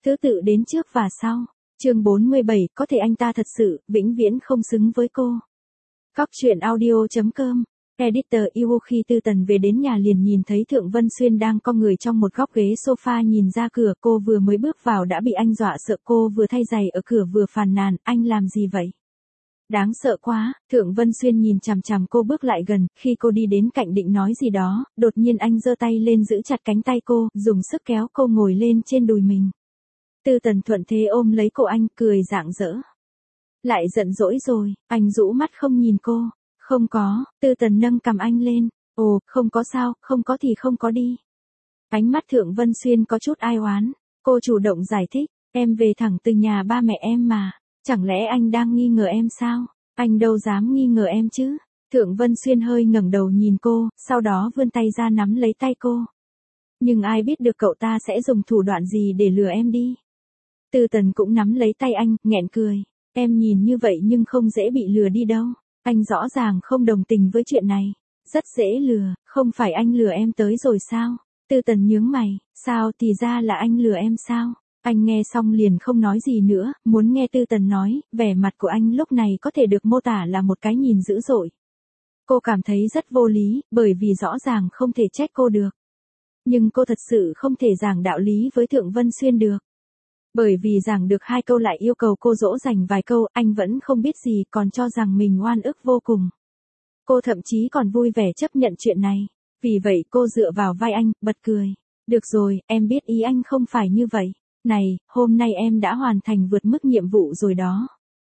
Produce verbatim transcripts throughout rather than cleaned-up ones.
Thứ tự đến trước và sau. Chương bốn mươi bảy, có thể anh ta thật sự, vĩnh viễn không xứng với cô. Cóc truyện audio chấm com. Editor yêu khi Tư Tần về đến nhà liền nhìn thấy Thượng Vân Xuyên đang cong người trong một góc ghế sofa nhìn ra cửa. Cô vừa mới bước vào đã bị anh dọa sợ, cô vừa thay giày ở cửa vừa phàn nàn, anh làm gì vậy? Đáng sợ quá. Thượng Vân Xuyên nhìn chằm chằm cô bước lại gần, khi cô đi đến cạnh định nói gì đó, đột nhiên anh giơ tay lên giữ chặt cánh tay cô, dùng sức kéo cô ngồi lên trên đùi mình. Tư Tần thuận thế ôm lấy cổ anh, cười rạng rỡ. Lại giận dỗi rồi, anh rũ mắt không nhìn cô. Không có. Tư Tần nâng cằm anh lên. Ồ, không có sao, không có thì không có đi. Ánh mắt Thượng Vân Xuyên có chút ai oán. Cô chủ động giải thích, em về thẳng từ nhà ba mẹ em mà. Chẳng lẽ anh đang nghi ngờ em sao? Anh đâu dám nghi ngờ em chứ. Thượng Vân Xuyên hơi ngẩng đầu nhìn cô, sau đó vươn tay ra nắm lấy tay cô. Nhưng ai biết được cậu ta sẽ dùng thủ đoạn gì để lừa em đi. Tư Tần cũng nắm lấy tay anh, nghẹn cười. Em nhìn như vậy nhưng không dễ bị lừa đi đâu. Anh rõ ràng không đồng tình với chuyện này. Rất dễ lừa, không phải anh lừa em tới rồi sao? Tư Tần nhướng mày, sao thì ra là anh lừa em sao? Anh nghe xong liền không nói gì nữa, muốn nghe Tư Tần nói, vẻ mặt của anh lúc này có thể được mô tả là một cái nhìn dữ dội. Cô cảm thấy rất vô lý, bởi vì rõ ràng không thể trách cô được. Nhưng cô thật sự không thể giảng đạo lý với Thượng Vân Xuyên được. Bởi vì giảng được hai câu lại yêu cầu cô dỗ dành vài câu, anh vẫn không biết gì còn cho rằng mình oan ức vô cùng. Cô thậm chí còn vui vẻ chấp nhận chuyện này. Vì vậy cô dựa vào vai anh, bật cười. Được rồi, em biết ý anh không phải như vậy. Này, hôm nay em đã hoàn thành vượt mức nhiệm vụ rồi đó.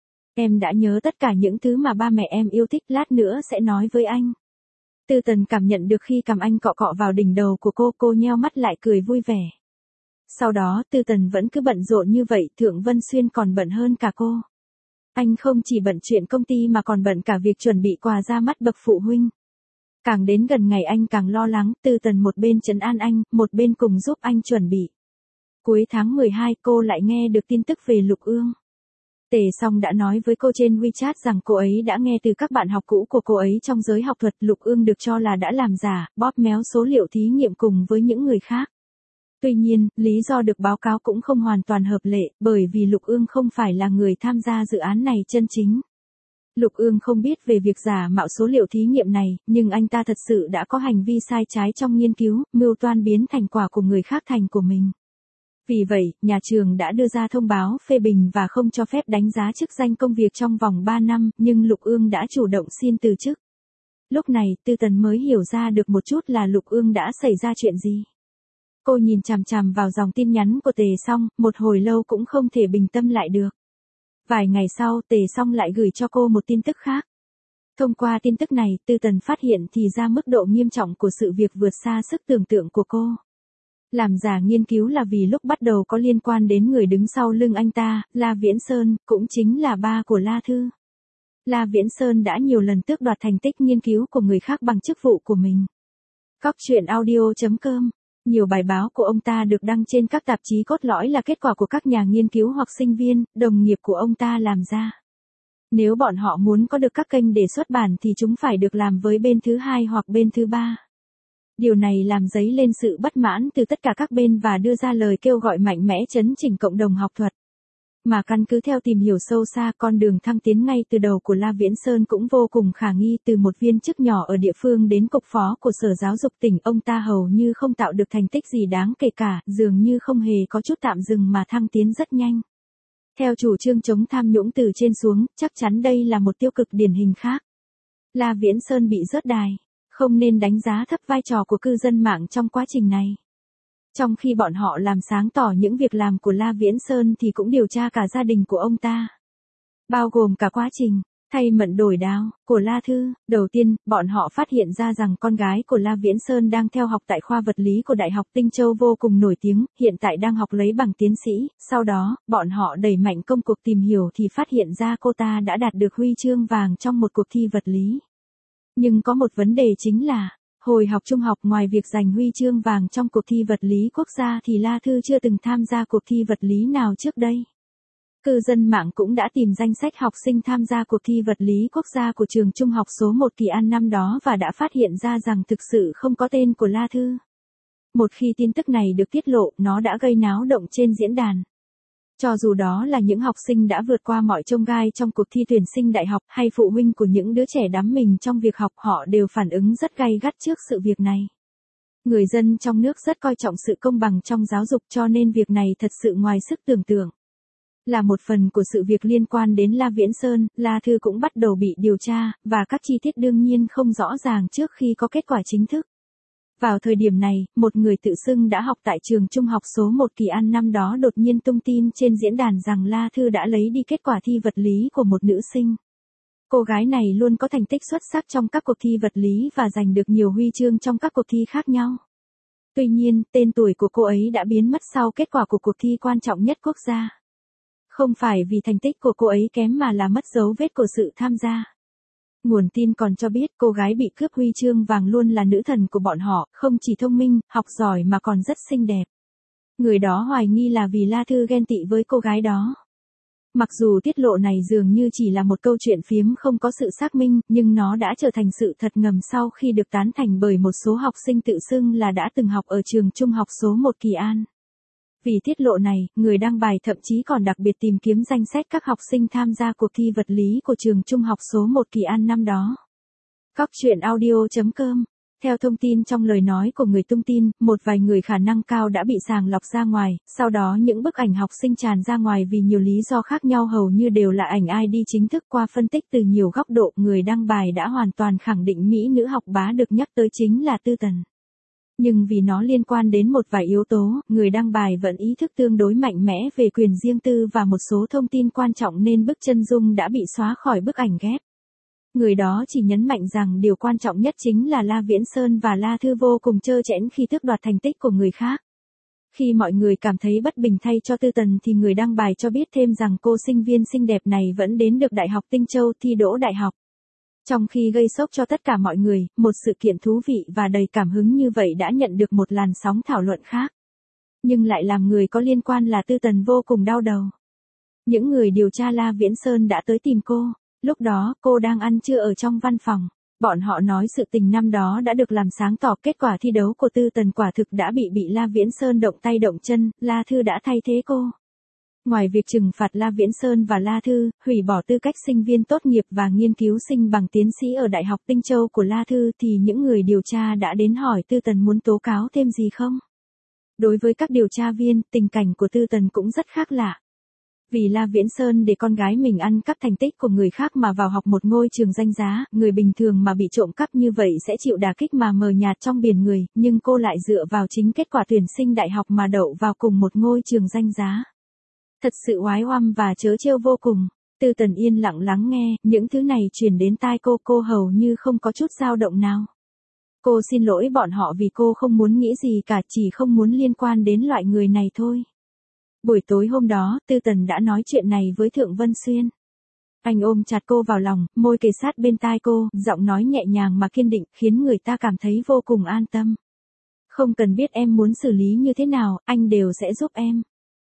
Em đã nhớ tất cả những thứ mà ba mẹ em yêu thích, lát nữa sẽ nói với anh. Tư Tần cảm nhận được khi cầm anh cọ cọ vào đỉnh đầu của cô, cô nheo mắt lại cười vui vẻ. Sau đó, Tư Tần vẫn cứ bận rộn như vậy, Thượng Vân Xuyên còn bận hơn cả cô. Anh không chỉ bận chuyện công ty mà còn bận cả việc chuẩn bị quà ra mắt bậc phụ huynh. Càng đến gần ngày anh càng lo lắng, Tư Tần một bên trấn an anh, một bên cùng giúp anh chuẩn bị. Cuối tháng mười hai cô lại nghe được tin tức về Lục Ương. Tề Song đã nói với cô trên WeChat rằng cô ấy đã nghe từ các bạn học cũ của cô ấy trong giới học thuật Lục Ương được cho là đã làm giả, bóp méo số liệu thí nghiệm cùng với những người khác. Tuy nhiên, lý do được báo cáo cũng không hoàn toàn hợp lệ, bởi vì Lục Ương không phải là người tham gia dự án này chân chính. Lục Ương không biết về việc giả mạo số liệu thí nghiệm này, nhưng anh ta thật sự đã có hành vi sai trái trong nghiên cứu, mưu toan biến thành quả của người khác thành của mình. Vì vậy, nhà trường đã đưa ra thông báo phê bình và không cho phép đánh giá chức danh công việc trong vòng ba năm, nhưng Lục Ương đã chủ động xin từ chức. Lúc này, Tư Tần mới hiểu ra được một chút là Lục Ương đã xảy ra chuyện gì. Cô nhìn chằm chằm vào dòng tin nhắn của Tề Song, một hồi lâu cũng không thể bình tâm lại được. Vài ngày sau, Tề Song lại gửi cho cô một tin tức khác. Thông qua tin tức này, Tư Tần phát hiện thì ra mức độ nghiêm trọng của sự việc vượt xa sức tưởng tượng của cô. Làm giả nghiên cứu là vì lúc bắt đầu có liên quan đến người đứng sau lưng anh ta, La Viễn Sơn, cũng chính là ba của La Thư. La Viễn Sơn đã nhiều lần tước đoạt thành tích nghiên cứu của người khác bằng chức vụ của mình. Cóc truyện audio chấm com. Nhiều bài báo của ông ta được đăng trên các tạp chí cốt lõi là kết quả của các nhà nghiên cứu hoặc sinh viên, đồng nghiệp của ông ta làm ra. Nếu bọn họ muốn có được các kênh để xuất bản thì chúng phải được làm với bên thứ hai hoặc bên thứ ba. Điều này làm dấy lên sự bất mãn từ tất cả các bên và đưa ra lời kêu gọi mạnh mẽ chấn chỉnh cộng đồng học thuật. Mà căn cứ theo tìm hiểu sâu xa, con đường thăng tiến ngay từ đầu của La Viễn Sơn cũng vô cùng khả nghi, từ một viên chức nhỏ ở địa phương đến cục phó của Sở Giáo dục tỉnh, ông ta hầu như không tạo được thành tích gì đáng kể cả, dường như không hề có chút tạm dừng mà thăng tiến rất nhanh. Theo chủ trương chống tham nhũng từ trên xuống, chắc chắn đây là một tiêu cực điển hình khác. La Viễn Sơn bị rớt đài, không nên đánh giá thấp vai trò của cư dân mạng trong quá trình này. Trong khi bọn họ làm sáng tỏ những việc làm của La Viễn Sơn thì cũng điều tra cả gia đình của ông ta. Bao gồm cả quá trình thay mận đổi đao của La Thư. Đầu tiên, bọn họ phát hiện ra rằng con gái của La Viễn Sơn đang theo học tại khoa vật lý của Đại học Tinh Châu vô cùng nổi tiếng, hiện tại đang học lấy bằng tiến sĩ. Sau đó, bọn họ đẩy mạnh công cuộc tìm hiểu thì phát hiện ra cô ta đã đạt được huy chương vàng trong một cuộc thi vật lý. Nhưng có một vấn đề chính là, hồi học trung học ngoài việc giành huy chương vàng trong cuộc thi vật lý quốc gia thì La Thư chưa từng tham gia cuộc thi vật lý nào trước đây. Cư dân mạng cũng đã tìm danh sách học sinh tham gia cuộc thi vật lý quốc gia của trường trung học số một Kỳ An năm đó và đã phát hiện ra rằng thực sự không có tên của La Thư. Một khi tin tức này được tiết lộ, nó đã gây náo động trên diễn đàn. Cho dù đó là những học sinh đã vượt qua mọi chông gai trong cuộc thi tuyển sinh đại học hay phụ huynh của những đứa trẻ đắm mình trong việc học, họ đều phản ứng rất gay gắt trước sự việc này. Người dân trong nước rất coi trọng sự công bằng trong giáo dục, cho nên việc này thật sự ngoài sức tưởng tượng. Là một phần của sự việc liên quan đến La Viễn Sơn, La Thư cũng bắt đầu bị điều tra, và các chi tiết đương nhiên không rõ ràng trước khi có kết quả chính thức. Vào thời điểm này, một người tự xưng đã học tại trường trung học số một Kỳ An năm đó đột nhiên tung tin trên diễn đàn rằng La Thư đã lấy đi kết quả thi vật lý của một nữ sinh. Cô gái này luôn có thành tích xuất sắc trong các cuộc thi vật lý và giành được nhiều huy chương trong các cuộc thi khác nhau. Tuy nhiên, tên tuổi của cô ấy đã biến mất sau kết quả của cuộc thi quan trọng nhất quốc gia. Không phải vì thành tích của cô ấy kém mà là mất dấu vết của sự tham gia. Nguồn tin còn cho biết cô gái bị cướp huy chương vàng luôn là nữ thần của bọn họ, không chỉ thông minh, học giỏi mà còn rất xinh đẹp. Người đó hoài nghi là vì La Thư ghen tị với cô gái đó. Mặc dù tiết lộ này dường như chỉ là một câu chuyện phiếm không có sự xác minh, nhưng nó đã trở thành sự thật ngầm sau khi được tán thành bởi một số học sinh tự xưng là đã từng học ở trường trung học số một Kỳ An. Vì tiết lộ này, người đăng bài thậm chí còn đặc biệt tìm kiếm danh sách các học sinh tham gia cuộc thi vật lý của trường trung học số một Kỳ An năm đó. Cóc truyện audio chấm com. Theo thông tin trong lời nói của người tung tin, một vài người khả năng cao đã bị sàng lọc ra ngoài, sau đó những bức ảnh học sinh tràn ra ngoài vì nhiều lý do khác nhau, hầu như đều là ảnh i đê chính thức. Qua phân tích từ nhiều góc độ, người đăng bài đã hoàn toàn khẳng định mỹ nữ học bá được nhắc tới chính là Tư Tần. Nhưng vì nó liên quan đến một vài yếu tố, người đăng bài vẫn ý thức tương đối mạnh mẽ về quyền riêng tư và một số thông tin quan trọng nên bức chân dung đã bị xóa khỏi bức ảnh ghép. Người đó chỉ nhấn mạnh rằng điều quan trọng nhất chính là La Viễn Sơn và La Thư vô cùng trơ trẽn khi tước đoạt thành tích của người khác. Khi mọi người cảm thấy bất bình thay cho Tư Tần thì người đăng bài cho biết thêm rằng cô sinh viên xinh đẹp này vẫn đến được Đại học Tinh Châu thi đỗ đại học. Trong khi gây sốc cho tất cả mọi người, một sự kiện thú vị và đầy cảm hứng như vậy đã nhận được một làn sóng thảo luận khác. Nhưng lại làm người có liên quan là Tư Tần vô cùng đau đầu. Những người điều tra La Viễn Sơn đã tới tìm cô. Lúc đó, cô đang ăn trưa ở trong văn phòng. Bọn họ nói sự tình năm đó đã được làm sáng tỏ, kết quả thi đấu của Tư Tần quả thực đã bị bị La Viễn Sơn động tay động chân, La Thư đã thay thế cô. Ngoài việc trừng phạt La Viễn Sơn và La Thư, hủy bỏ tư cách sinh viên tốt nghiệp và nghiên cứu sinh bằng tiến sĩ ở Đại học Tinh Châu của La Thư thì những người điều tra đã đến hỏi Tư Tần muốn tố cáo thêm gì không? Đối với các điều tra viên, tình cảnh của Tư Tần cũng rất khác lạ. Vì La Viễn Sơn để con gái mình ăn cắp thành tích của người khác mà vào học một ngôi trường danh giá, người bình thường mà bị trộm cắp như vậy sẽ chịu đả kích mà mờ nhạt trong biển người, nhưng cô lại dựa vào chính kết quả tuyển sinh đại học mà đậu vào cùng một ngôi trường danh giá. Thật sự oái oăm và trớ trêu vô cùng. Tư Tần yên lặng lắng nghe, những thứ này truyền đến tai cô, cô hầu như không có chút dao động nào. Cô xin lỗi bọn họ vì cô không muốn nghĩ gì cả, chỉ không muốn liên quan đến loại người này thôi. Buổi tối hôm đó, Tư Tần đã nói chuyện này với Thượng Vân Xuyên. Anh ôm chặt cô vào lòng, môi kề sát bên tai cô, giọng nói nhẹ nhàng mà kiên định, khiến người ta cảm thấy vô cùng an tâm. Không cần biết em muốn xử lý như thế nào, anh đều sẽ giúp em.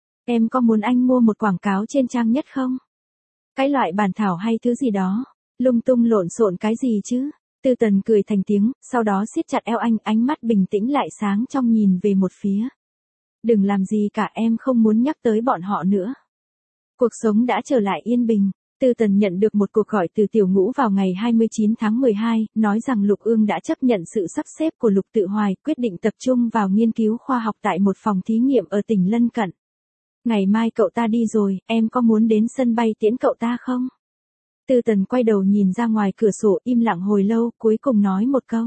Em có muốn anh mua một quảng cáo trên trang nhất không? Cái loại bản thảo hay thứ gì đó, lung tung lộn xộn cái gì chứ? Tư Tần cười thành tiếng, sau đó siết chặt eo anh, ánh mắt bình tĩnh lại sáng trong nhìn về một phía. Đừng làm gì cả, em không muốn nhắc tới bọn họ nữa. Cuộc sống đã trở lại yên bình. Tư Tần nhận được một cuộc gọi từ Tiểu Ngũ vào ngày hai mươi chín tháng mười hai, nói rằng Lục Ương đã chấp nhận sự sắp xếp của Lục Tự Hoài, quyết định tập trung vào nghiên cứu khoa học tại một phòng thí nghiệm ở tỉnh lân cận. Ngày mai cậu ta đi rồi, em có muốn đến sân bay tiễn cậu ta không? Tư Tần quay đầu nhìn ra ngoài cửa sổ, im lặng hồi lâu, cuối cùng nói một câu.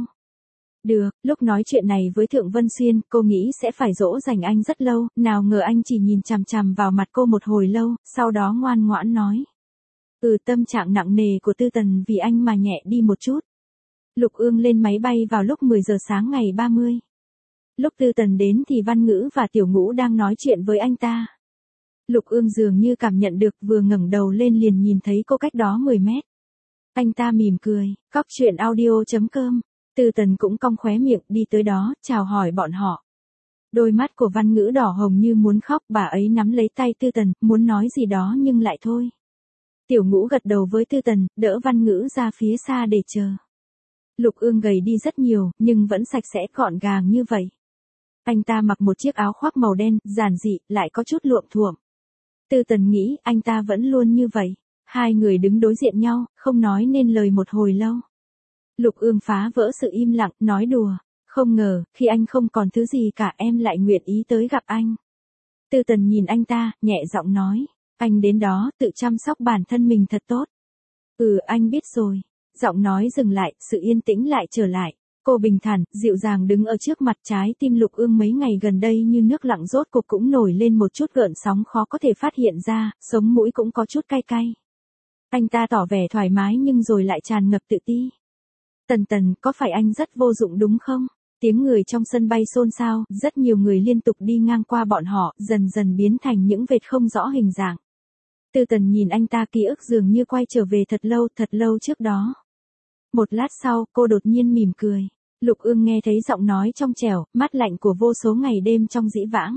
Được. Lúc nói chuyện này với Thượng Vân Xuyên, cô nghĩ sẽ phải dỗ dành anh rất lâu, nào ngờ anh chỉ nhìn chằm chằm vào mặt cô một hồi lâu, sau đó ngoan ngoãn nói. Ừ, tâm trạng nặng nề của Tư Tần vì anh mà nhẹ đi một chút. Lục Ương lên máy bay vào lúc mười giờ sáng ngày ba mươi. Lúc Tư Tần đến thì Văn Ngữ và Tiểu Ngũ đang nói chuyện với anh ta. Lục Ương dường như cảm nhận được, vừa ngẩng đầu lên liền nhìn thấy cô cách đó mười mét. Anh ta mỉm cười, cóc truyện audio chấm com. Tư Tần cũng cong khóe miệng đi tới đó, chào hỏi bọn họ. Đôi mắt của Văn Ngữ đỏ hồng như muốn khóc, bà ấy nắm lấy tay Tư Tần, muốn nói gì đó nhưng lại thôi. Tiểu Ngũ gật đầu với Tư Tần, đỡ Văn Ngữ ra phía xa để chờ. Lục Ương gầy đi rất nhiều, nhưng vẫn sạch sẽ gọn gàng như vậy. Anh ta mặc một chiếc áo khoác màu đen, giản dị, lại có chút luộm thuộm. Tư Tần nghĩ anh ta vẫn luôn như vậy. Hai người đứng đối diện nhau, không nói nên lời một hồi lâu. Lục Ương phá vỡ sự im lặng, nói đùa. Không ngờ, khi anh không còn thứ gì cả em lại nguyện ý tới gặp anh. Tư Tần nhìn anh ta, nhẹ giọng nói. Anh đến đó, tự chăm sóc bản thân mình thật tốt. Ừ, anh biết rồi. Giọng nói dừng lại, sự yên tĩnh lại trở lại. Cô bình thản, dịu dàng đứng ở trước mặt, trái tim Lục Ương mấy ngày gần đây như nước lặng rốt cuộc cũng nổi lên một chút gợn sóng khó có thể phát hiện ra, sống mũi cũng có chút cay cay. Anh ta tỏ vẻ thoải mái nhưng rồi lại tràn ngập tự ti. Tần Tần, có phải anh rất vô dụng đúng không? Tiếng người trong sân bay xôn xao, rất nhiều người liên tục đi ngang qua bọn họ, dần dần biến thành những vệt không rõ hình dạng. Tư Tần nhìn anh ta, ký ức dường như quay trở về thật lâu, thật lâu trước đó. Một lát sau, cô đột nhiên mỉm cười. Lục Ương nghe thấy giọng nói trong trẻo, mát lạnh của vô số ngày đêm trong dĩ vãng.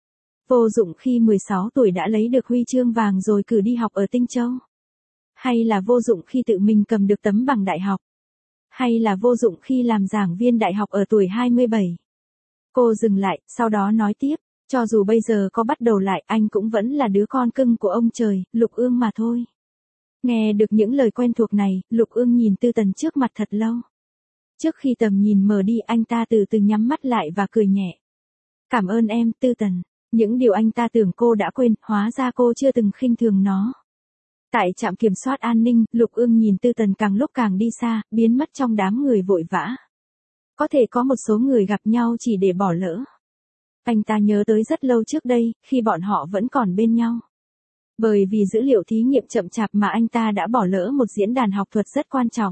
Vô dụng khi mười sáu tuổi đã lấy được huy chương vàng rồi cử đi học ở Tinh Châu. Hay là vô dụng khi tự mình cầm được tấm bằng đại học. Hay là vô dụng khi làm giảng viên đại học ở tuổi hai mươi bảy. Cô dừng lại, sau đó nói tiếp. Cho dù bây giờ có bắt đầu lại, anh cũng vẫn là đứa con cưng của ông trời, Lục Ương mà thôi. Nghe được những lời quen thuộc này, Lục Ương nhìn Tư Tần trước mặt thật lâu. Trước khi tầm nhìn mờ đi, anh ta từ từ nhắm mắt lại và cười nhẹ. Cảm ơn em, Tư Tần. Những điều anh ta tưởng cô đã quên, hóa ra cô chưa từng khinh thường nó. Tại trạm kiểm soát an ninh, Lục Ương nhìn Tư Tần càng lúc càng đi xa, biến mất trong đám người vội vã. Có thể có một số người gặp nhau chỉ để bỏ lỡ. Anh ta nhớ tới rất lâu trước đây, khi bọn họ vẫn còn bên nhau. Bởi vì dữ liệu thí nghiệm chậm chạp mà anh ta đã bỏ lỡ một diễn đàn học thuật rất quan trọng.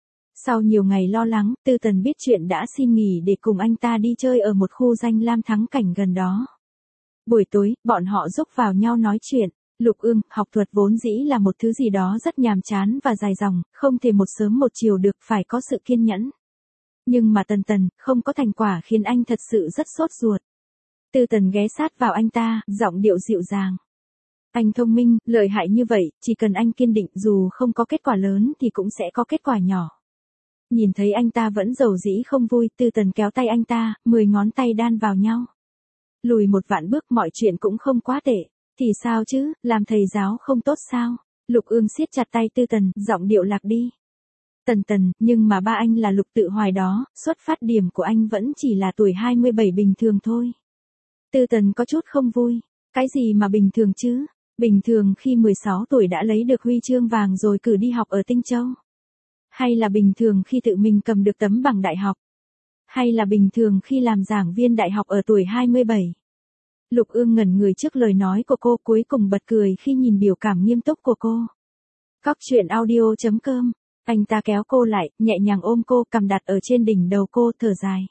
Sau nhiều ngày lo lắng, Tư Tần biết chuyện đã xin nghỉ để cùng anh ta đi chơi ở một khu danh lam thắng cảnh gần đó. Buổi tối, bọn họ rúc vào nhau nói chuyện. Lục Ương, học thuật vốn dĩ là một thứ gì đó rất nhàm chán và dài dòng, không thể một sớm một chiều được, phải có sự kiên nhẫn. Nhưng mà Tần Tần, không có thành quả khiến anh thật sự rất sốt ruột. Tư Tần ghé sát vào anh ta, giọng điệu dịu dàng. Anh thông minh, lợi hại như vậy, chỉ cần anh kiên định, dù không có kết quả lớn thì cũng sẽ có kết quả nhỏ. Nhìn thấy anh ta vẫn dầu dĩ không vui, Tư Tần kéo tay anh ta, mười ngón tay đan vào nhau. Lùi một vạn bước, mọi chuyện cũng không quá tệ. Thì sao chứ, làm thầy giáo không tốt sao? Lục Ương siết chặt tay Tư Tần, giọng điệu lạc đi. Tần Tần, nhưng mà ba anh là Lục Tự Hoài đó, xuất phát điểm của anh vẫn chỉ là tuổi hai mươi bảy bình thường thôi. Tư Tần có chút không vui. Cái gì mà bình thường chứ? Bình thường khi mười sáu tuổi đã lấy được huy chương vàng rồi cử đi học ở Tinh Châu? Hay là bình thường khi tự mình cầm được tấm bằng đại học? Hay là bình thường khi làm giảng viên đại học ở tuổi hai mươi bảy? Lục Ương ngẩn người trước lời nói của cô, cuối cùng bật cười khi nhìn biểu cảm nghiêm túc của cô. Cóc truyện audio chấm com. Anh ta kéo cô lại, nhẹ nhàng ôm cô, cầm đặt ở trên đỉnh đầu cô, thở dài.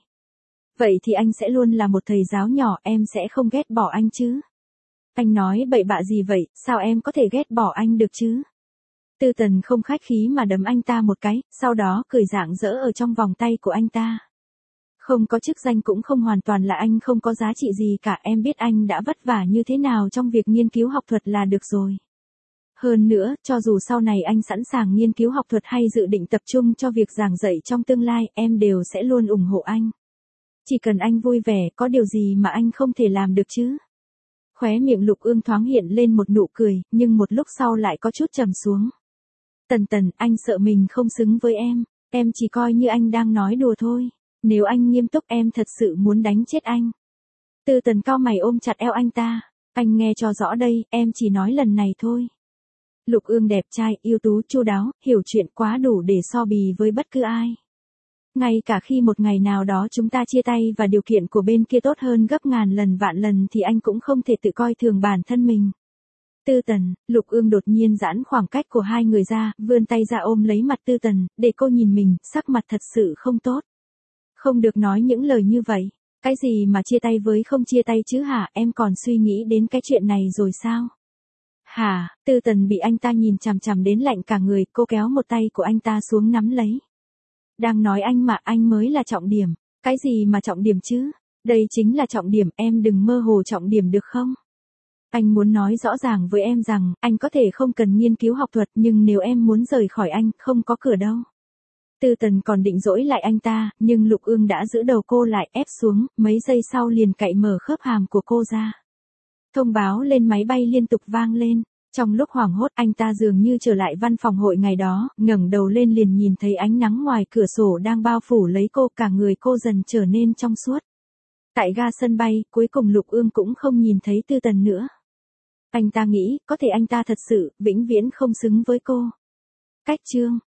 Vậy thì anh sẽ luôn là một thầy giáo nhỏ, em sẽ không ghét bỏ anh chứ? Anh nói bậy bạ gì vậy, sao em có thể ghét bỏ anh được chứ? Tư Tần không khách khí mà đấm anh ta một cái, sau đó cười rạng rỡ ở trong vòng tay của anh ta. Không có chức danh cũng không hoàn toàn là anh không có giá trị gì cả, em biết anh đã vất vả như thế nào trong việc nghiên cứu học thuật là được rồi. Hơn nữa, cho dù sau này anh sẵn sàng nghiên cứu học thuật hay dự định tập trung cho việc giảng dạy trong tương lai, em đều sẽ luôn ủng hộ anh. Chỉ cần anh vui vẻ, có điều gì mà anh không thể làm được chứ? Khóe miệng Lục Ương thoáng hiện lên một nụ cười, nhưng một lúc sau lại có chút trầm xuống. Tần Tần, anh sợ mình không xứng với em, em chỉ coi như anh đang nói đùa thôi. Nếu anh nghiêm túc em thật sự muốn đánh chết anh. Tư Tần cau mày ôm chặt eo anh ta. Anh nghe cho rõ đây, em chỉ nói lần này thôi. Lục Ương đẹp trai, ưu tú, chu đáo, hiểu chuyện quá đủ để so bì với bất cứ ai. Ngay cả khi một ngày nào đó chúng ta chia tay và điều kiện của bên kia tốt hơn gấp ngàn lần vạn lần thì anh cũng không thể tự coi thường bản thân mình. Tư Tần, Lục Ương đột nhiên giãn khoảng cách của hai người ra, vươn tay ra ôm lấy mặt Tư Tần, để cô nhìn mình, sắc mặt thật sự không tốt. Không được nói những lời như vậy. Cái gì mà chia tay với không chia tay chứ hả, em còn suy nghĩ đến cái chuyện này rồi sao? Hả, Tư Tần bị anh ta nhìn chằm chằm đến lạnh cả người, cô kéo một tay của anh ta xuống nắm lấy. Đang nói anh mà, anh mới là trọng điểm. Cái gì mà trọng điểm chứ? Đây chính là trọng điểm, em đừng mơ hồ trọng điểm được không? Anh muốn nói rõ ràng với em rằng, anh có thể không cần nghiên cứu học thuật, nhưng nếu em muốn rời khỏi anh, không có cửa đâu. Tư Tần còn định dỗi lại anh ta, nhưng Lục Ương đã giữ đầu cô lại, ép xuống, mấy giây sau liền cạy mở khớp hàm của cô ra. Thông báo lên máy bay liên tục vang lên. Trong lúc hoảng hốt anh ta dường như trở lại văn phòng hội ngày đó, ngẩng đầu lên liền nhìn thấy ánh nắng ngoài cửa sổ đang bao phủ lấy cô, cả người cô dần trở nên trong suốt. Tại ga sân bay, cuối cùng Lục Ương cũng không nhìn thấy Tư Tần nữa. Anh ta nghĩ, có thể anh ta thật sự, vĩnh viễn không xứng với cô. Cách chương